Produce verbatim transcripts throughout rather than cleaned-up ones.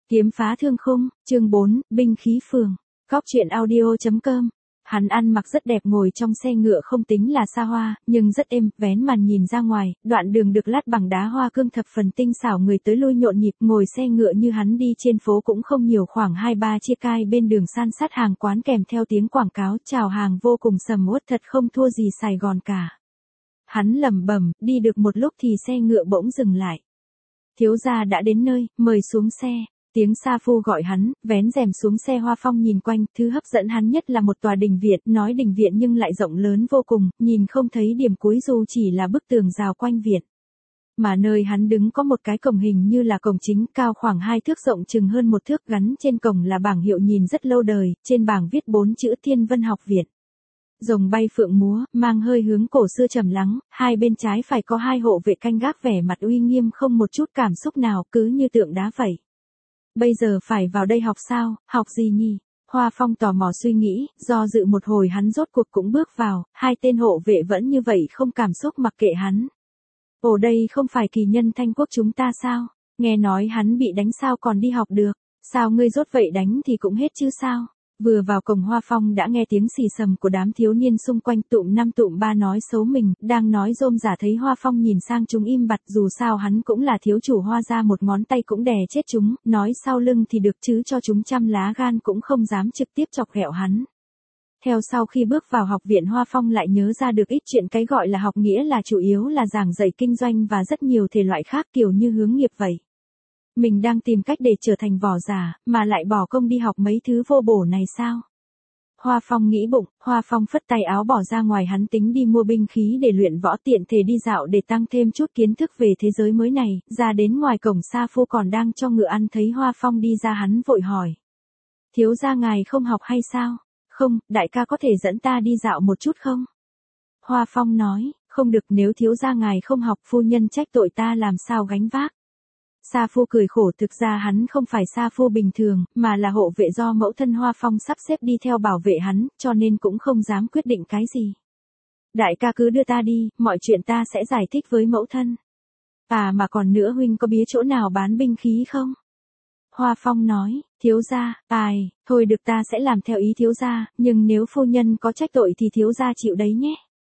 Kiếm phá thương khung, chương bốn, binh khí phường. Góc truyện audio chấm com. Hắn ăn mặc rất đẹp, ngồi trong xe ngựa không tính là xa hoa, nhưng rất êm, vén màn nhìn ra ngoài, đoạn đường được lát bằng đá hoa cương thập phần tinh xảo, người tới lui nhộn nhịp, ngồi xe ngựa như hắn đi trên phố cũng không nhiều, khoảng hai ba chia cai bên đường san sát hàng quán kèm theo tiếng quảng cáo chào hàng vô cùng sầm uất, thật không thua gì Sài Gòn cả. Hắn lẩm bẩm, đi được một lúc thì xe ngựa bỗng dừng lại. Thiếu gia đã đến nơi, mời xuống xe. Tiếng sa phu gọi hắn, vén rèm xuống xe. Hoa Phong nhìn quanh, thứ hấp dẫn hắn nhất là một tòa đình viện, nói đình viện nhưng lại rộng lớn vô cùng, nhìn không thấy điểm cuối dù chỉ là bức tường rào quanh viện. Mà nơi hắn đứng có một cái cổng hình như là cổng chính, cao khoảng hai thước, rộng chừng hơn một thước, gắn trên cổng là bảng hiệu nhìn rất lâu đời, trên bảng viết bốn chữ Thiên Vân Học Viện. Rồng bay phượng múa, mang hơi hướng cổ xưa trầm lắng, hai bên trái phải có hai hộ vệ canh gác, vẻ mặt uy nghiêm không một chút cảm xúc nào, cứ như tượng đá vậy. Bây giờ phải vào đây học sao, học gì nhỉ? Hoa Phong tò mò suy nghĩ, do dự một hồi hắn rốt cuộc cũng bước vào, hai tên hộ vệ vẫn như vậy không cảm xúc mặc kệ hắn. Ồ, đây không phải kỳ nhân Thanh Quốc chúng ta sao? Nghe nói hắn bị đánh sao còn đi học được? Sao ngươi rốt vậy, đánh thì cũng hết chứ sao? Vừa vào cổng Hoa Phong đã nghe tiếng xì xầm của đám thiếu niên xung quanh, tụm năm tụm ba nói xấu mình, đang nói rôm rả. Thấy Hoa Phong nhìn sang chúng im bặt, dù sao hắn cũng là thiếu chủ Hoa gia, một ngón tay cũng đè chết chúng, nói sau lưng thì được chứ cho chúng trăm lá gan cũng không dám trực tiếp chọc ghẹo hắn. Theo sau khi bước vào học viện, Hoa Phong lại nhớ ra được ít chuyện, cái gọi là học nghĩa là chủ yếu là giảng dạy kinh doanh và rất nhiều thể loại khác kiểu như hướng nghiệp vậy. Mình đang tìm cách để trở thành võ giả, mà lại bỏ công đi học mấy thứ vô bổ này sao? Hoa Phong nghĩ bụng, Hoa Phong phất tay áo bỏ ra ngoài, hắn tính đi mua binh khí để luyện võ, tiện thể đi dạo để tăng thêm chút kiến thức về thế giới mới này. Ra đến ngoài cổng, sa phu còn đang cho ngựa ăn, thấy Hoa Phong đi ra hắn vội hỏi. Thiếu gia ngài không học hay sao? Không, đại ca có thể dẫn ta đi dạo một chút không? Hoa Phong nói, không được, nếu thiếu gia ngài không học, phu nhân trách tội ta làm sao gánh vác. Sa phu cười khổ, thực ra hắn không phải sa phu bình thường, mà là hộ vệ do mẫu thân Hoa Phong sắp xếp đi theo bảo vệ hắn, cho nên cũng không dám quyết định cái gì. Đại ca cứ đưa ta đi, mọi chuyện ta sẽ giải thích với mẫu thân. À mà còn nữa, huynh có biết chỗ nào bán binh khí không? Hoa Phong nói, thiếu gia, ai, thôi được, ta sẽ làm theo ý thiếu gia, nhưng nếu phu nhân có trách tội thì thiếu gia chịu đấy nhé.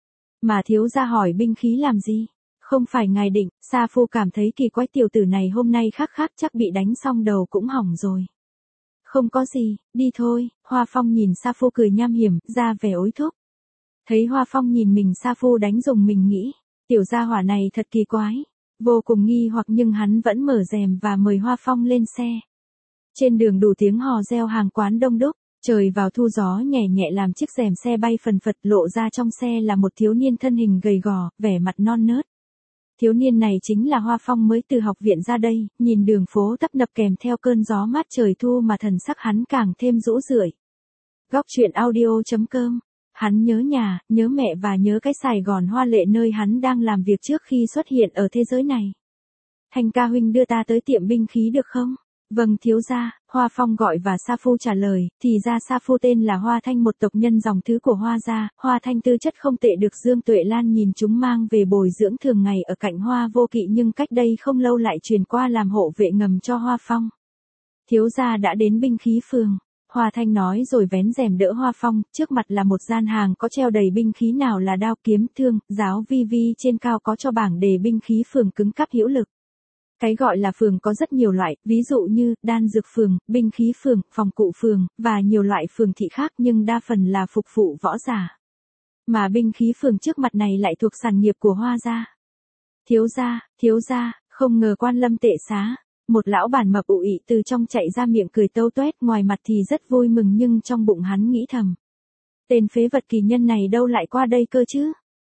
Mà thiếu gia hỏi binh khí làm gì? Không phải ngài định? Sa phu cảm thấy kỳ quái, tiểu tử này hôm nay khác khác, chắc bị đánh xong đầu cũng hỏng rồi. Không có gì, đi thôi. Hoa Phong nhìn Sa phu cười nham hiểm, ra vẻ ối thúc. Thấy Hoa Phong nhìn mình, Sa phu đánh rùng mình nghĩ, tiểu gia hỏa này thật kỳ quái. Vô cùng nghi hoặc nhưng hắn vẫn mở rèm và mời Hoa Phong lên xe. Trên đường đủ tiếng hò reo, hàng quán đông đúc. Trời vào thu, gió nhẹ nhẹ làm chiếc rèm xe bay phần phật, lộ ra trong xe là một thiếu niên thân hình gầy gò, vẻ mặt non nớt. Thiếu niên này chính là Hoa Phong, mới từ học viện ra đây, nhìn đường phố tấp nập kèm theo cơn gió mát trời thu mà thần sắc hắn càng thêm rũ rượi. Góc truyện audio chấm com. Hắn nhớ nhà, nhớ mẹ và nhớ cái Sài Gòn hoa lệ nơi hắn đang làm việc trước khi xuất hiện ở thế giới này. Thanh ca huynh đưa ta tới tiệm binh khí được không? Vâng thiếu gia, Hoa Phong gọi và sa phu trả lời, thì ra sa phu tên là Hoa Thanh, một tộc nhân dòng thứ của Hoa gia. Hoa Thanh tư chất không tệ, được Dương Tuệ Lan nhìn chúng mang về bồi dưỡng, thường ngày ở cạnh Hoa Vô Kỵ, nhưng cách đây không lâu lại truyền qua làm hộ vệ ngầm cho Hoa Phong. Thiếu gia đã đến binh khí phường. Hoa Thanh nói rồi vén rèm đỡ Hoa Phong, trước mặt là một gian hàng có treo đầy binh khí, nào là đao kiếm thương, giáo vi vi, trên cao có cho bảng đề binh khí phường cứng cáp hữu lực. Cái gọi là phường có rất nhiều loại, ví dụ như đan dược phường, binh khí phường, phòng cụ phường, và nhiều loại phường thị khác, nhưng đa phần là phục vụ võ giả. Mà binh khí phường trước mặt này lại thuộc sản nghiệp của Hoa gia. Thiếu gia, thiếu gia, không ngờ quan lâm tệ xá. Một lão bản mập ụ ị từ trong chạy ra, miệng cười tâu tuét, ngoài mặt thì rất vui mừng nhưng trong bụng hắn nghĩ thầm. Tên phế vật kỳ nhân này đâu lại qua đây cơ chứ?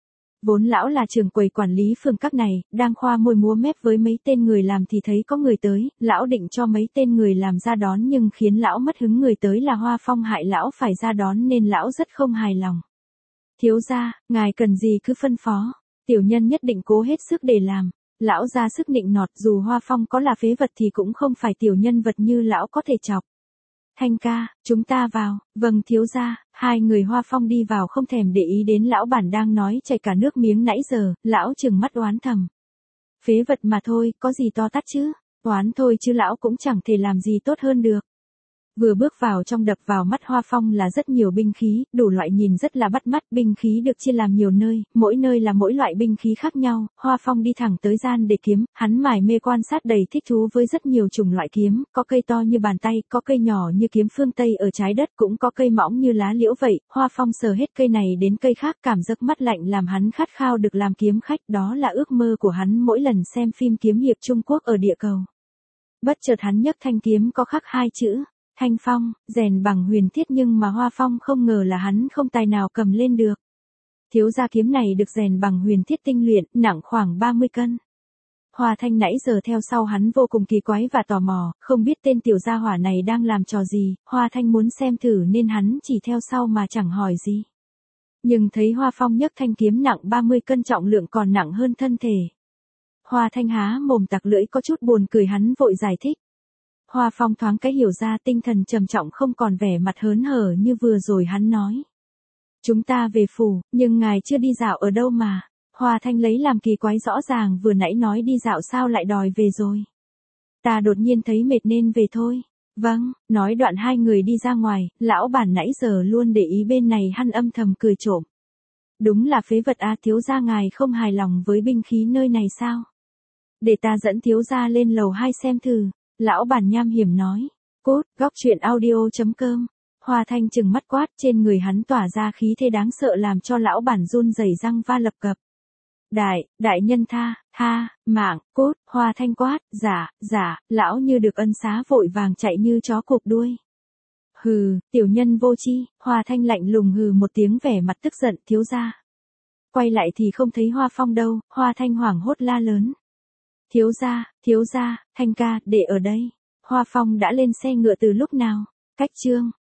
Vốn lão là trưởng quầy quản lý phường các này, đang khoa môi múa mép với mấy tên người làm thì thấy có người tới, lão định cho mấy tên người làm ra đón, nhưng khiến lão mất hứng, người tới là Hoa Phong, hại lão phải ra đón nên lão rất không hài lòng. Thiếu gia, ngài cần gì cứ phân phó, tiểu nhân nhất định cố hết sức để làm. Lão ra sức nịnh nọt, dù Hoa Phong có là phế vật thì cũng không phải tiểu nhân vật như lão có thể chọc. Thanh ca, chúng ta vào. Vâng thiếu gia. Hai người Hoa Phong đi vào không thèm để ý đến lão bản đang nói chảy cả nước miếng nãy giờ, lão trừng mắt oán thầm. Phế vật mà thôi, có gì to tát chứ? Toán thôi chứ lão cũng chẳng thể làm gì tốt hơn được. Vừa bước vào trong đập vào mắt Hoa Phong là rất nhiều binh khí, đủ loại nhìn rất là bắt mắt, binh khí được chia làm nhiều nơi, mỗi nơi là mỗi loại binh khí khác nhau. Hoa Phong đi thẳng tới gian để kiếm, hắn mải mê quan sát đầy thích thú với rất nhiều chủng loại kiếm, có cây to như bàn tay, có cây nhỏ như kiếm phương Tây ở trái đất, cũng có cây mỏng như lá liễu vậy. Hoa Phong sờ hết cây này đến cây khác, cảm giác mắt lạnh làm hắn khát khao được làm kiếm khách, đó là ước mơ của hắn mỗi lần xem phim kiếm hiệp Trung Quốc ở địa cầu. Bất chợt hắn nhấc thanh kiếm có khắc hai chữ Thanh Phong, rèn bằng huyền thiết, nhưng mà Hoa Phong không ngờ là hắn không tài nào cầm lên được. Thiếu gia kiếm này được rèn bằng huyền thiết tinh luyện, nặng khoảng ba mươi cân. Hoa Thanh nãy giờ theo sau hắn vô cùng kỳ quái và tò mò, không biết tên tiểu gia hỏa này đang làm trò gì, Hoa Thanh muốn xem thử nên hắn chỉ theo sau mà chẳng hỏi gì. Nhưng thấy Hoa Phong nhấc thanh kiếm nặng ba mươi cân, trọng lượng còn nặng hơn thân thể. Hoa Thanh há mồm tặc lưỡi, có chút buồn cười, hắn vội giải thích. Hoa Phong thoáng cái hiểu ra, tinh thần trầm trọng, không còn vẻ mặt hớn hở như vừa rồi hắn nói. Chúng ta về phủ, nhưng ngài chưa đi dạo ở đâu mà. Hoa Thanh lấy làm kỳ quái, rõ ràng vừa nãy nói đi dạo sao lại đòi về rồi. Ta đột nhiên thấy mệt nên về thôi. Vâng, nói đoạn hai người đi ra ngoài, lão bản nãy giờ luôn để ý bên này hắn âm thầm cười trộm. Đúng là phế vật à, thiếu gia ngài không hài lòng với binh khí nơi này sao? Để ta dẫn thiếu gia lên lầu hai xem thử. Lão bản nham hiểm nói. Cốt, góc truyện audio chấm com. Hoa Thanh trừng mắt quát, trên người hắn tỏa ra khí thế đáng sợ làm cho lão bản run rẩy răng va lập cập. Đại, đại nhân tha, tha, mạng, cốt, Hoa Thanh quát, giả, giả, lão như được ân xá vội vàng chạy như chó cụp đuôi. Hừ, tiểu nhân vô chi, Hoa Thanh lạnh lùng hừ một tiếng, vẻ mặt tức giận, thiếu gia. Quay lại thì không thấy Hoa Phong đâu, Hoa Thanh hoảng hốt la lớn. Thiếu gia, thiếu gia, Thanh ca, để ở đây. Hoa Phong đã lên xe ngựa từ lúc nào? Cách chương